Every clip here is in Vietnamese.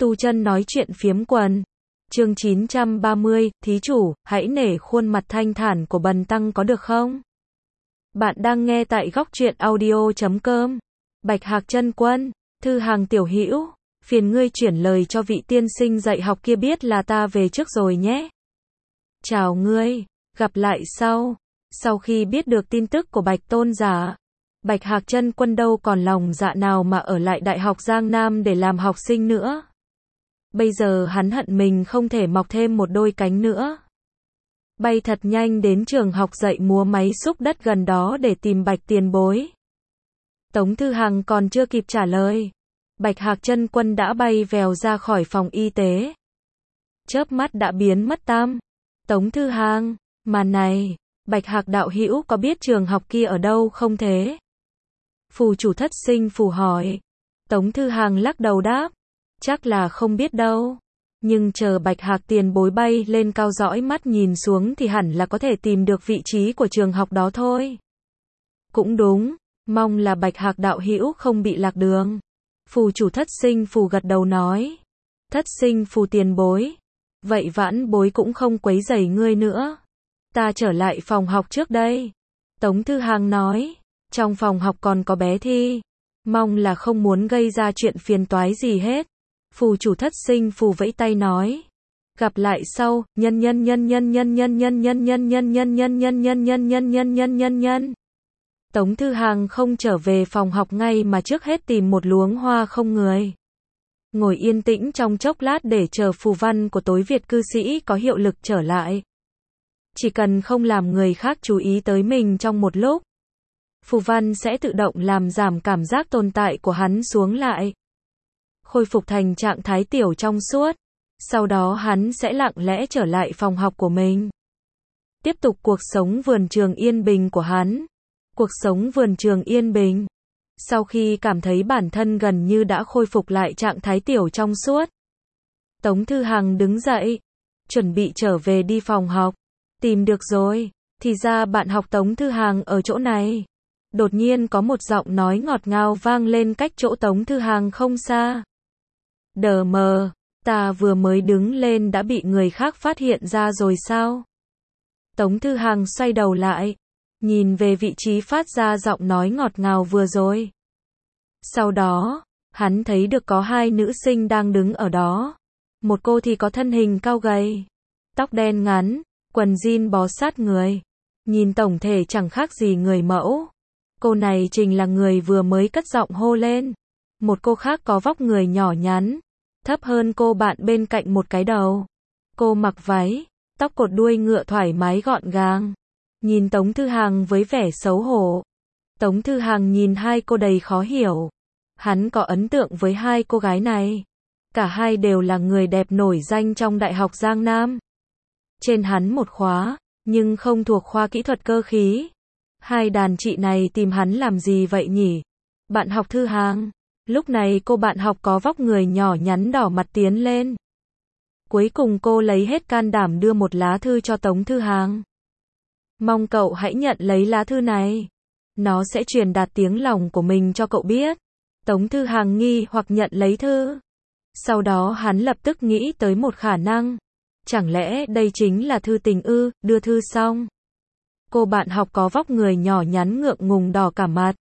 Tu chân nói chuyện phiếm quần. Chương 930, thí chủ, hãy nể khuôn mặt thanh thản của bần tăng có được không? Bạn đang nghe tại góc truyện audio.com. Bạch Hạc Chân Quân, Thư Hàng tiểu hữu, phiền ngươi chuyển lời cho vị tiên sinh dạy học kia biết là ta về trước rồi nhé. Chào ngươi, gặp lại sau. Sau khi biết được tin tức của Bạch Tôn giả, Bạch Hạc Chân Quân đâu còn lòng dạ nào mà ở lại Đại học Giang Nam để làm học sinh nữa. Bây giờ hắn hận mình không thể mọc thêm một đôi cánh nữa. Bay thật nhanh đến trường học dạy múa máy xúc đất gần đó để tìm Bạch tiền bối. Tống Thư Hằng còn chưa kịp trả lời, Bạch Hạc Chân Quân đã bay vèo ra khỏi phòng y tế. Chớp mắt đã biến mất tăm. Tống Thư Hằng, mà này, Bạch Hạc đạo hữu có biết trường học kia ở đâu không thế? Phù chủ Thất Sinh Phù hỏi. Tống Thư Hằng lắc đầu đáp, chắc là không biết đâu. Nhưng chờ Bạch Hạc tiền bối bay lên cao dõi mắt nhìn xuống thì hẳn là có thể tìm được vị trí của trường học đó thôi. Cũng đúng, mong là Bạch Hạc đạo hữu không bị lạc đường. Phù chủ Thất Sinh Phù gật đầu nói. Thất Sinh Phù tiền bối, vậy vãn bối cũng không quấy rầy ngươi nữa. Ta trở lại phòng học trước đây. Tống Thư Hằng nói, trong phòng học còn có bé Thi, mong là không muốn gây ra chuyện phiền toái gì hết. Phù chủ Thất Sinh Phù vẫy tay nói, gặp lại sau, nhân. Tống Thư Hằng không trở về phòng học ngay mà trước hết tìm một luống hoa không người. Ngồi yên tĩnh trong chốc lát để chờ phù văn của tối Việt cư sĩ có hiệu lực trở lại. Chỉ cần không làm người khác chú ý tới mình trong một lúc, phù văn sẽ tự động làm giảm cảm giác tồn tại của hắn xuống lại. Khôi phục thành trạng thái tiểu trong suốt. Sau đó hắn sẽ lặng lẽ trở lại phòng học của mình. Tiếp tục cuộc sống vườn trường yên bình của hắn. Cuộc sống vườn trường yên bình. Sau khi cảm thấy bản thân gần như đã khôi phục lại trạng thái tiểu trong suốt, Tống Thư Hằng đứng dậy, chuẩn bị trở về đi phòng học. Tìm được rồi, thì ra bạn học Tống Thư Hằng ở chỗ này. Đột nhiên có một giọng nói ngọt ngào vang lên cách chỗ Tống Thư Hằng không xa. Đờ mờ, ta vừa mới đứng lên đã bị người khác phát hiện ra rồi sao? Tống Thư Hằng xoay đầu lại, nhìn về vị trí phát ra giọng nói ngọt ngào vừa rồi. Sau đó, hắn thấy được có hai nữ sinh đang đứng ở đó. Một cô thì có thân hình cao gầy, tóc đen ngắn, quần jean bó sát người, nhìn tổng thể chẳng khác gì người mẫu. Cô này chính là người vừa mới cất giọng hô lên. Một cô khác có vóc người nhỏ nhắn, thấp hơn cô bạn bên cạnh một cái đầu. Cô mặc váy, tóc cột đuôi ngựa thoải mái gọn gàng, nhìn Tống Thư Hằng với vẻ xấu hổ. Tống Thư Hằng nhìn hai cô đầy khó hiểu. Hắn có ấn tượng với hai cô gái này. Cả hai đều là người đẹp nổi danh trong Đại học Giang Nam. Trên hắn một khóa, nhưng không thuộc khoa kỹ thuật cơ khí. Hai đàn chị này tìm hắn làm gì vậy nhỉ? Bạn học Thư Hằng. Lúc này cô bạn học có vóc người nhỏ nhắn đỏ mặt tiến lên. Cuối cùng cô lấy hết can đảm đưa một lá thư cho Tống Thư Hằng. Mong cậu hãy nhận lấy lá thư này. Nó sẽ truyền đạt tiếng lòng của mình cho cậu biết. Tống Thư Hằng nghi hoặc nhận lấy thư. Sau đó hắn lập tức nghĩ tới một khả năng. Chẳng lẽ đây chính là thư tình ư? Đưa thư xong, cô bạn học có vóc người nhỏ nhắn ngượng ngùng đỏ cả mặt,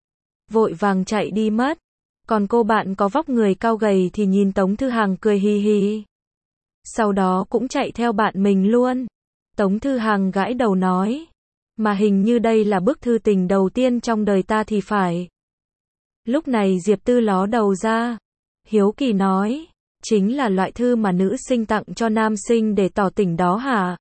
vội vàng chạy đi mất. Còn cô bạn có vóc người cao gầy thì nhìn Tống Thư Hằng cười hì hì. Sau đó cũng chạy theo bạn mình luôn. Tống Thư Hằng gãi đầu nói, mà hình như đây là bức thư tình đầu tiên trong đời ta thì phải. Lúc này Diệp Tư ló đầu ra, hiếu kỳ nói, chính là loại thư mà nữ sinh tặng cho nam sinh để tỏ tình đó hả?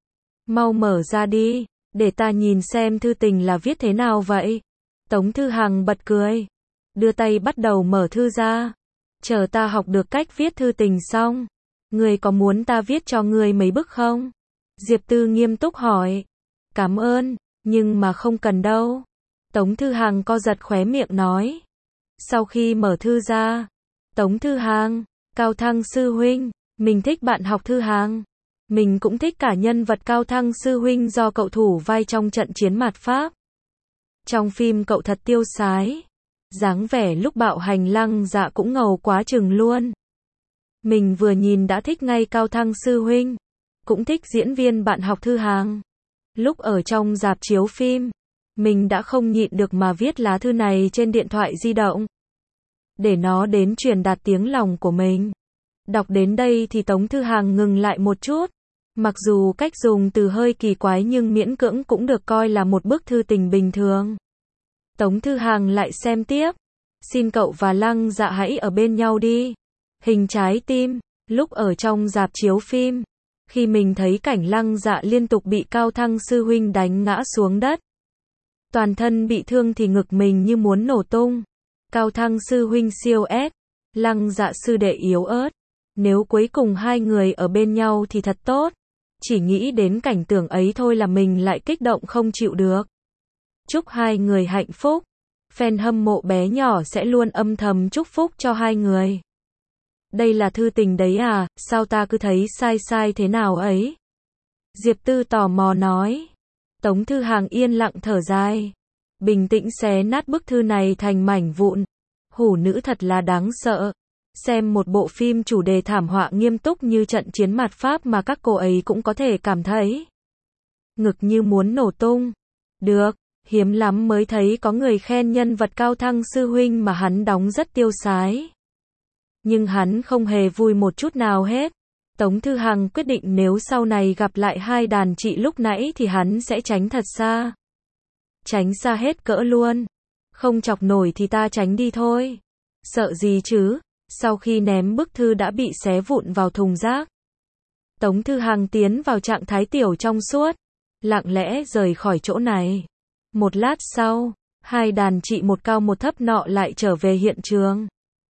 Mau mở ra đi, để ta nhìn xem thư tình là viết thế nào vậy. Tống Thư Hằng bật cười, đưa tay bắt đầu mở thư ra. Chờ ta học được cách viết thư tình xong, ngươi có muốn ta viết cho ngươi mấy bức không? Diệp Tư nghiêm túc hỏi. Cảm ơn, nhưng mà không cần đâu. Tống Thư Hằng co giật khóe miệng nói. Sau khi mở thư ra, Tống Thư Hằng, Cao Thăng sư huynh, mình thích bạn học Thư Hằng. Mình cũng thích cả nhân vật Cao Thăng sư huynh do cậu thủ vai trong trận chiến mạt Pháp. Trong phim cậu thật tiêu sái. Dáng vẻ lúc bạo hành Lăng Dạ cũng ngầu quá chừng luôn. Mình vừa nhìn đã thích ngay Cao Thăng sư huynh, cũng thích diễn viên bạn học Thư Hàng. Lúc ở trong rạp chiếu phim, mình đã không nhịn được mà viết lá thư này trên điện thoại di động, để nó đến truyền đạt tiếng lòng của mình. Đọc đến đây thì Tống Thư Hàng ngừng lại một chút. Mặc dù cách dùng từ hơi kỳ quái nhưng miễn cưỡng cũng được coi là một bức thư tình bình thường. Tống Thư Hàng lại xem tiếp. Xin cậu và Lăng Dạ hãy ở bên nhau đi. Hình trái tim. Lúc ở trong rạp chiếu phim, khi mình thấy cảnh Lăng Dạ liên tục bị Cao Thăng sư huynh đánh ngã xuống đất, toàn thân bị thương thì ngực mình như muốn nổ tung. Cao Thăng sư huynh siêu ép, Lăng Dạ sư đệ yếu ớt. Nếu cuối cùng hai người ở bên nhau thì thật tốt. Chỉ nghĩ đến cảnh tượng ấy thôi là mình lại kích động không chịu được. Chúc hai người hạnh phúc. Fan hâm mộ bé nhỏ sẽ luôn âm thầm chúc phúc cho hai người. Đây là thư tình đấy à, sao ta cứ thấy sai sai thế nào ấy? Diệp Tư tò mò nói. Tống Thư Hàng yên lặng thở dài, bình tĩnh xé nát bức thư này thành mảnh vụn. Hủ nữ thật là đáng sợ. Xem một bộ phim chủ đề thảm họa nghiêm túc như trận chiến mạt Pháp mà các cô ấy cũng có thể cảm thấy ngực như muốn nổ tung. Được, hiếm lắm mới thấy có người khen nhân vật Cao Thăng sư huynh mà hắn đóng rất tiêu sái. Nhưng hắn không hề vui một chút nào hết. Tống Thư Hàng quyết định nếu sau này gặp lại hai đàn chị lúc nãy thì hắn sẽ tránh thật xa. Tránh xa hết cỡ luôn. Không chọc nổi thì ta tránh đi thôi. Sợ gì chứ? Sau khi ném bức thư đã bị xé vụn vào thùng rác, Tống Thư Hàng tiến vào trạng thái tiểu trong suốt, lặng lẽ rời khỏi chỗ này. Một lát sau, hai đàn chị một cao một thấp nọ lại trở về hiện trường.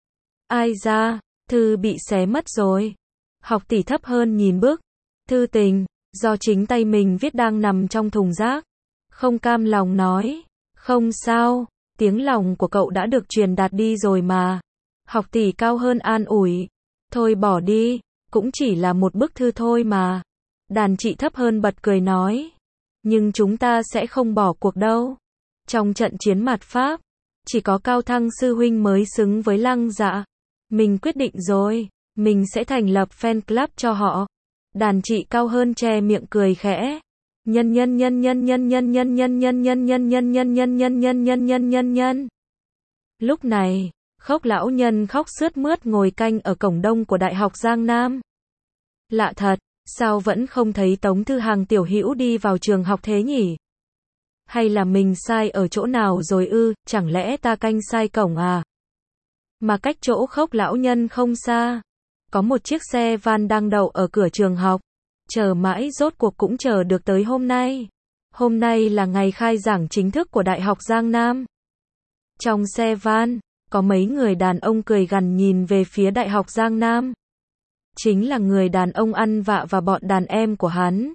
Ai da, thư bị xé mất rồi. Học tỷ thấp hơn nhìn bức thư tình do chính tay mình viết đang nằm trong thùng rác, không cam lòng nói. Không sao, tiếng lòng của cậu đã được truyền đạt đi rồi mà. Học tỷ cao hơn an ủi. Thôi bỏ đi, cũng chỉ là một bức thư thôi mà. Đàn chị thấp hơn bật cười nói. Nhưng chúng ta sẽ không bỏ cuộc đâu. Trong trận chiến mạt Pháp, chỉ có Cao Thăng sư huynh mới xứng với Lăng Dạ. Mình quyết định rồi, mình sẽ thành lập fan club cho họ. Đàn chị cao hơn che miệng cười khẽ. Nhân. Lúc này, Khốc lão nhân khóc sướt mướt ngồi canh ở cổng đông của Đại học Giang Nam. Lạ thật, sao vẫn không thấy Tống Thư Hàng tiểu hữu đi vào trường học thế nhỉ? Hay là mình sai ở chỗ nào rồi ư, chẳng lẽ ta canh sai cổng à? Mà cách chỗ Khốc lão nhân không xa, có một chiếc xe van đang đậu ở cửa trường học. Chờ mãi rốt cuộc cũng chờ được tới hôm nay. Hôm nay là ngày khai giảng chính thức của Đại học Giang Nam. Trong xe van, có mấy người đàn ông cười gằn nhìn về phía Đại học Giang Nam. Chính là người đàn ông ăn vạ và bọn đàn em của hắn.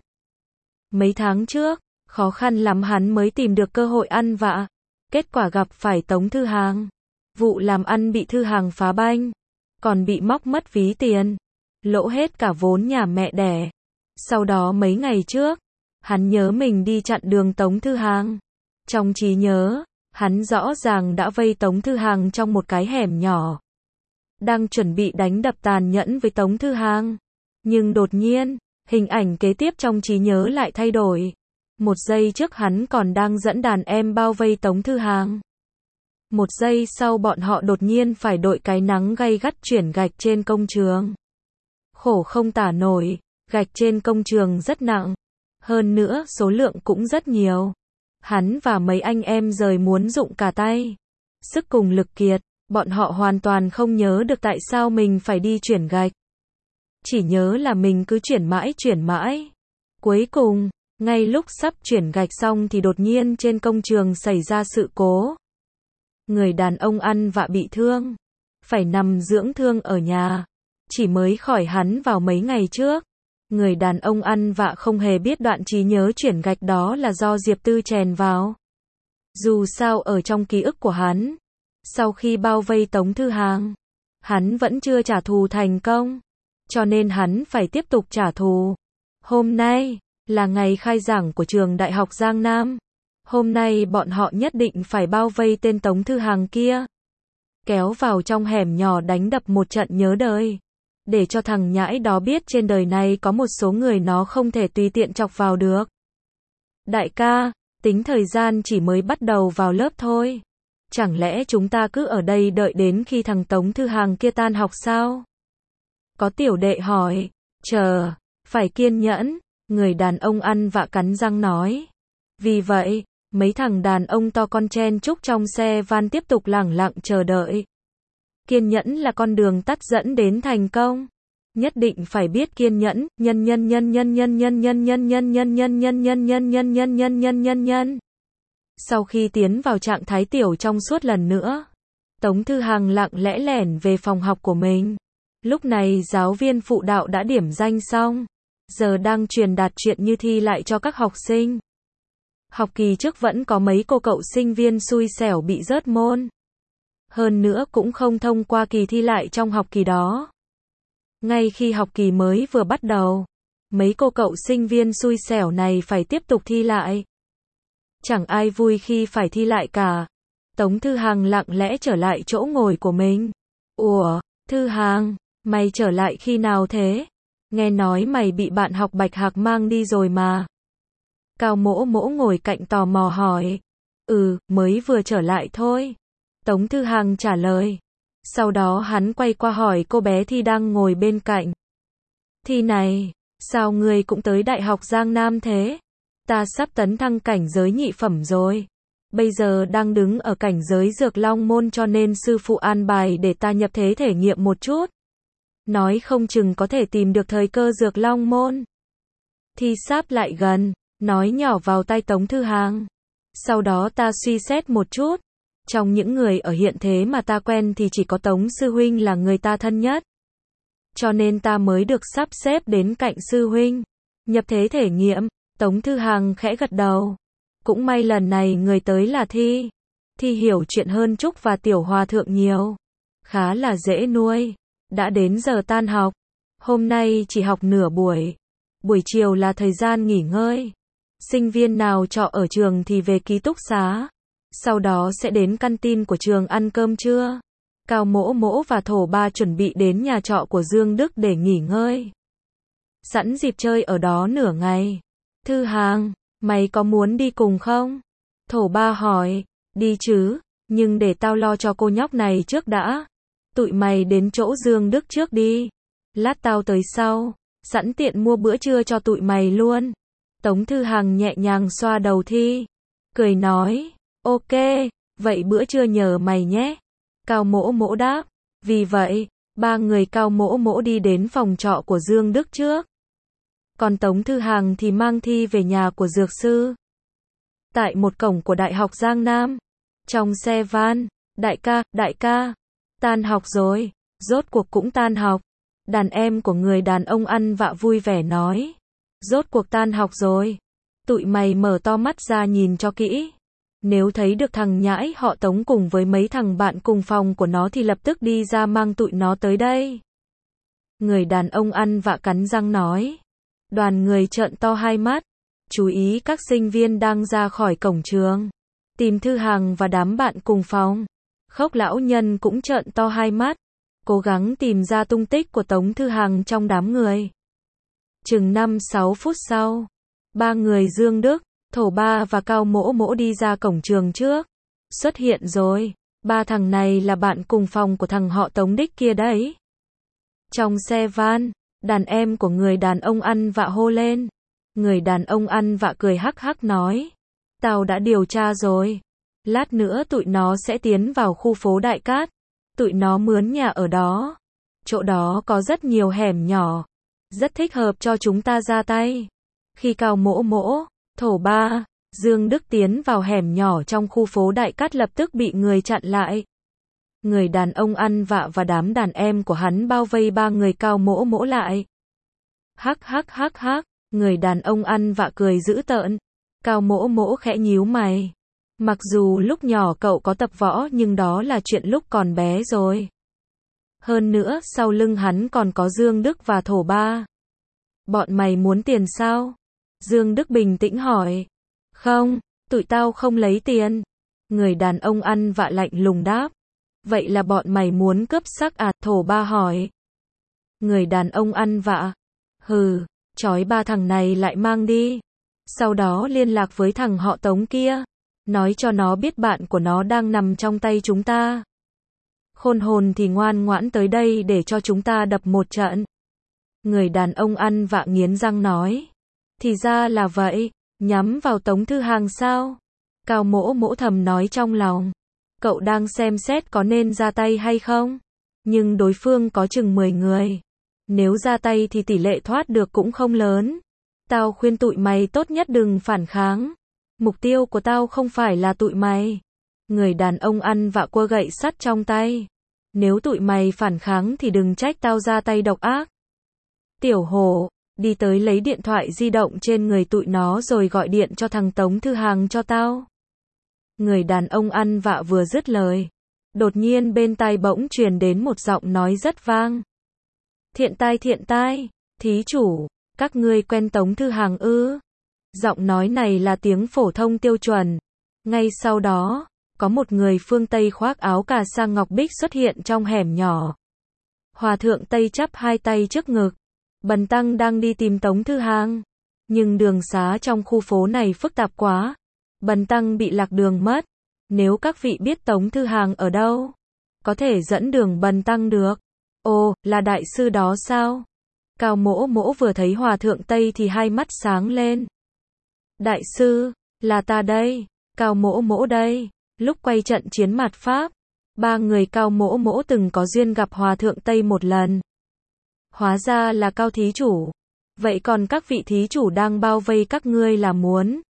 Mấy tháng trước, khó khăn lắm hắn mới tìm được cơ hội ăn vạ. Kết quả gặp phải Tống Thư Hàng. Vụ làm ăn bị Thư Hàng phá banh. Còn bị móc mất ví tiền. Lỗ hết cả vốn nhà mẹ đẻ. Sau đó mấy ngày trước, hắn nhớ mình đi chặn đường Tống Thư Hàng. Trong trí nhớ, hắn rõ ràng đã vây Tống Thư Hàng trong một cái hẻm nhỏ. Đang chuẩn bị đánh đập tàn nhẫn với Tống Thư Hàng. Nhưng đột nhiên, hình ảnh kế tiếp trong trí nhớ lại thay đổi. Một giây trước hắn còn đang dẫn đàn em bao vây Tống Thư Hàng. Một giây sau bọn họ đột nhiên phải đội cái nắng gay gắt chuyển gạch trên công trường. Khổ không tả nổi, gạch trên công trường rất nặng. Hơn nữa số lượng cũng rất nhiều. Hắn và mấy anh em rời muốn dụng cả tay. Sức cùng lực kiệt, bọn họ hoàn toàn không nhớ được tại sao mình phải đi chuyển gạch. Chỉ nhớ là mình cứ chuyển mãi. Cuối cùng, ngay lúc sắp chuyển gạch xong thì đột nhiên trên công trường xảy ra sự cố. Người đàn ông ăn vạ bị thương, phải nằm dưỡng thương ở nhà. Chỉ mới khỏi hắn vào mấy ngày trước. Người đàn ông ăn vạ không hề biết đoạn trí nhớ chuyển gạch đó là do Diệp Tư chèn vào. Dù sao ở trong ký ức của hắn, sau khi bao vây Tống Thư Hàng, hắn vẫn chưa trả thù thành công. Cho nên hắn phải tiếp tục trả thù. Hôm nay, là ngày khai giảng của trường Đại học Giang Nam. Hôm nay bọn họ nhất định phải bao vây tên Tống Thư Hàng kia. Kéo vào trong hẻm nhỏ đánh đập một trận nhớ đời. để cho thằng nhãi đó biết trên đời này có một số người nó không thể tùy tiện chọc vào được. Đại ca, tính thời gian chỉ mới bắt đầu vào lớp thôi. Chẳng lẽ chúng ta cứ ở đây đợi đến khi thằng Tống Thư Hàng kia tan học sao? Có tiểu đệ hỏi. Chờ, phải kiên nhẫn, người đàn ông ăn vạ cắn răng nói. Vì vậy, mấy thằng đàn ông to con chen chúc trong xe van tiếp tục lẳng lặng chờ đợi. Kiên nhẫn là con đường tắt dẫn đến thành công. Nhất định phải biết kiên nhẫn, nhân. Sau khi tiến vào trạng thái tiểu trong suốt lần nữa, Tống Thư Hàng lặng lẽ lẻn về phòng học của mình. Lúc này giáo viên phụ đạo đã điểm danh xong, giờ đang truyền đạt chuyện như thi lại cho các học sinh. Học kỳ trước vẫn có mấy cô cậu sinh viên xui xẻo bị rớt môn. Hơn nữa cũng không thông qua kỳ thi lại trong học kỳ đó. Ngay khi học kỳ mới vừa bắt đầu, mấy cô cậu sinh viên xui xẻo này phải tiếp tục thi lại. Chẳng ai vui khi phải thi lại cả. Tống Thư Hàng lặng lẽ trở lại chỗ ngồi của mình. Ủa, Thư Hàng, mày trở lại khi nào thế? Nghe nói mày bị bạn học Bạch Hạc mang đi rồi mà. Cao Mỗ Mỗ ngồi cạnh tò mò hỏi. Mới vừa trở lại thôi. Tống Thư Hàng trả lời. Sau đó hắn quay qua hỏi cô bé Thi đang ngồi bên cạnh. Thi này, sao ngươi cũng tới Đại học Giang Nam thế? Ta sắp tấn thăng cảnh giới nhị phẩm rồi. Bây giờ đang đứng ở cảnh giới Dược Long Môn cho nên sư phụ an bài để ta nhập thế thể nghiệm một chút. Nói không chừng có thể tìm được thời cơ Dược Long Môn. Thi sáp lại gần, nói nhỏ vào tai Tống Thư Hàng. Sau đó ta suy xét một chút. Trong những người ở hiện thế mà ta quen thì chỉ có Tống sư huynh là người ta thân nhất. Cho nên ta mới được sắp xếp đến cạnh sư huynh. Nhập thế thể nghiệm, Tống Thư Hàng khẽ gật đầu. Cũng may lần này người tới là Thi. Thi hiểu chuyện hơn Trúc và Tiểu Hòa Thượng nhiều. Khá là dễ nuôi. Đã đến giờ tan học. Hôm nay chỉ học nửa buổi. Buổi chiều là thời gian nghỉ ngơi. Sinh viên nào trọ ở trường thì về ký túc xá. Sau đó sẽ đến canteen của trường ăn cơm trưa. Cao Mỗ Mỗ và Thổ Ba chuẩn bị đến nhà trọ của Dương Đức để nghỉ ngơi. Sẵn dịp chơi ở đó nửa ngày. Thư Hàng, mày có muốn đi cùng không? Thổ Ba hỏi. Đi chứ, nhưng để tao lo cho cô nhóc này trước đã. Tụi mày đến chỗ Dương Đức trước đi. Lát tao tới sau. Sẵn tiện mua bữa trưa cho tụi mày luôn. Tống Thư Hàng nhẹ nhàng xoa đầu Thi. Cười nói. Ok, vậy bữa trưa nhờ mày nhé. Cao Mỗ Mỗ đáp. Vì vậy, ba người Cao Mỗ Mỗ đi đến phòng trọ của Dương Đức trước. Còn Tống Thư Hàng thì mang Thi về nhà của dược sư. Tại một cổng của Đại học Giang Nam. Trong xe van, đại ca, tan học rồi, rốt cuộc cũng tan học. Đàn em của người đàn ông ăn vạ vui vẻ nói. Rốt cuộc tan học rồi. Tụi mày mở to mắt ra nhìn cho kỹ. Nếu thấy được thằng nhãi họ Tống cùng với mấy thằng bạn cùng phòng của nó thì lập tức đi ra mang tụi nó tới đây. Người đàn ông ăn vạ cắn răng nói. Đoàn người trợn to hai mắt. Chú ý các sinh viên đang ra khỏi cổng trường. Tìm Thư Hàng và đám bạn cùng phòng. Khốc lão nhân cũng trợn to hai mắt. Cố gắng tìm ra tung tích của Tống Thư Hàng trong đám người. Chừng 5-6 phút sau. Ba người Dương Đức, Thổ Ba và Cao Mỗ Mỗ đi ra cổng trường trước. Xuất hiện rồi. Ba thằng này là bạn cùng phòng của thằng họ Tống đích kia đấy. Trong xe van, đàn em của người đàn ông ăn vạ hô lên. Người đàn ông ăn vạ cười hắc hắc nói. Tao đã điều tra rồi. Lát nữa tụi nó sẽ tiến vào khu phố Đại Cát. Tụi nó mướn nhà ở đó. Chỗ đó có rất nhiều hẻm nhỏ. Rất thích hợp cho chúng ta ra tay. Khi Cao Mỗ Mỗ, Thổ Ba, Dương Đức tiến vào hẻm nhỏ trong khu phố Đại Cát lập tức bị người chặn lại. Người đàn ông ăn vạ và đám đàn em của hắn bao vây ba người Cao Mỗ Mỗ lại. Hắc hắc hắc hắc, người đàn ông ăn vạ cười dữ tợn. Cao Mỗ Mỗ khẽ nhíu mày. Mặc dù lúc nhỏ cậu có tập võ nhưng đó là chuyện lúc còn bé rồi. Hơn nữa sau lưng hắn còn có Dương Đức và Thổ Ba. Bọn mày muốn tiền sao? Dương Đức bình tĩnh hỏi. Không, tụi tao không lấy tiền. Người đàn ông ăn vạ lạnh lùng đáp. Vậy là bọn mày muốn cướp sắc à? Thổ Ba hỏi. Người đàn ông ăn vạ. Hừ, trói ba thằng này lại mang đi. Sau đó liên lạc với thằng họ Tống kia. Nói cho nó biết bạn của nó đang nằm trong tay chúng ta. Khôn hồn thì ngoan ngoãn tới đây để cho chúng ta đập một trận. Người đàn ông ăn vạ nghiến răng nói. Thì ra là vậy, nhắm vào Tống Thư Hàng sao? Cao Mỗ Mỗ thầm nói trong lòng. Cậu đang xem xét có nên ra tay hay không? Nhưng đối phương có chừng 10 người. Nếu ra tay thì tỷ lệ thoát được cũng không lớn. Tao khuyên tụi mày tốt nhất đừng phản kháng. Mục tiêu của tao không phải là tụi mày. Người đàn ông ăn vạ cua gậy sắt trong tay. Nếu tụi mày phản kháng thì đừng trách tao ra tay độc ác. Tiểu Hổ, đi tới lấy điện thoại di động trên người tụi nó rồi gọi điện cho thằng Tống Thư Hàng cho tao. Người đàn ông ăn vạ vừa dứt lời. Đột nhiên bên tai bỗng truyền đến một giọng nói rất vang. Thiện tai, thí chủ, các ngươi quen Tống Thư Hàng ư? Giọng nói này là tiếng phổ thông tiêu chuẩn. Ngay sau đó, có một người phương Tây khoác áo cà sa ngọc bích xuất hiện trong hẻm nhỏ. Hòa thượng Tây chắp hai tay trước ngực. Bần tăng đang đi tìm Tống Thư Hàng. Nhưng đường xá trong khu phố này phức tạp quá. Bần tăng bị lạc đường mất. Nếu các vị biết Tống Thư Hàng ở đâu, có thể dẫn đường bần tăng được. Ồ, là đại sư đó sao? Cao Mỗ Mỗ vừa thấy hòa thượng Tây thì hai mắt sáng lên. Đại sư, là ta đây, Cao Mỗ Mỗ đây. Lúc quay trận chiến mạt Pháp, ba người Cao Mỗ Mỗ từng có duyên gặp hòa thượng Tây một lần. Hóa ra là Cao thí chủ. Vậy còn các vị thí chủ đang bao vây các ngươi là muốn?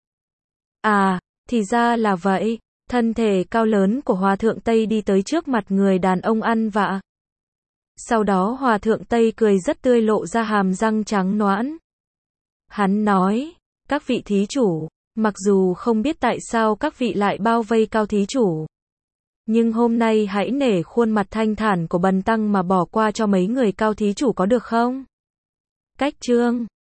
À, thì ra là vậy. Thân thể cao lớn của hòa thượng Tây đi tới trước mặt người đàn ông ăn vạ. Sau đó hòa thượng Tây cười rất tươi lộ ra hàm răng trắng nõn. Hắn nói, các vị thí chủ, mặc dù không biết tại sao các vị lại bao vây Cao thí chủ, nhưng hôm nay hãy nể khuôn mặt thanh thản của bần tăng mà bỏ qua cho mấy người Cao thí chủ có được không? Cách chương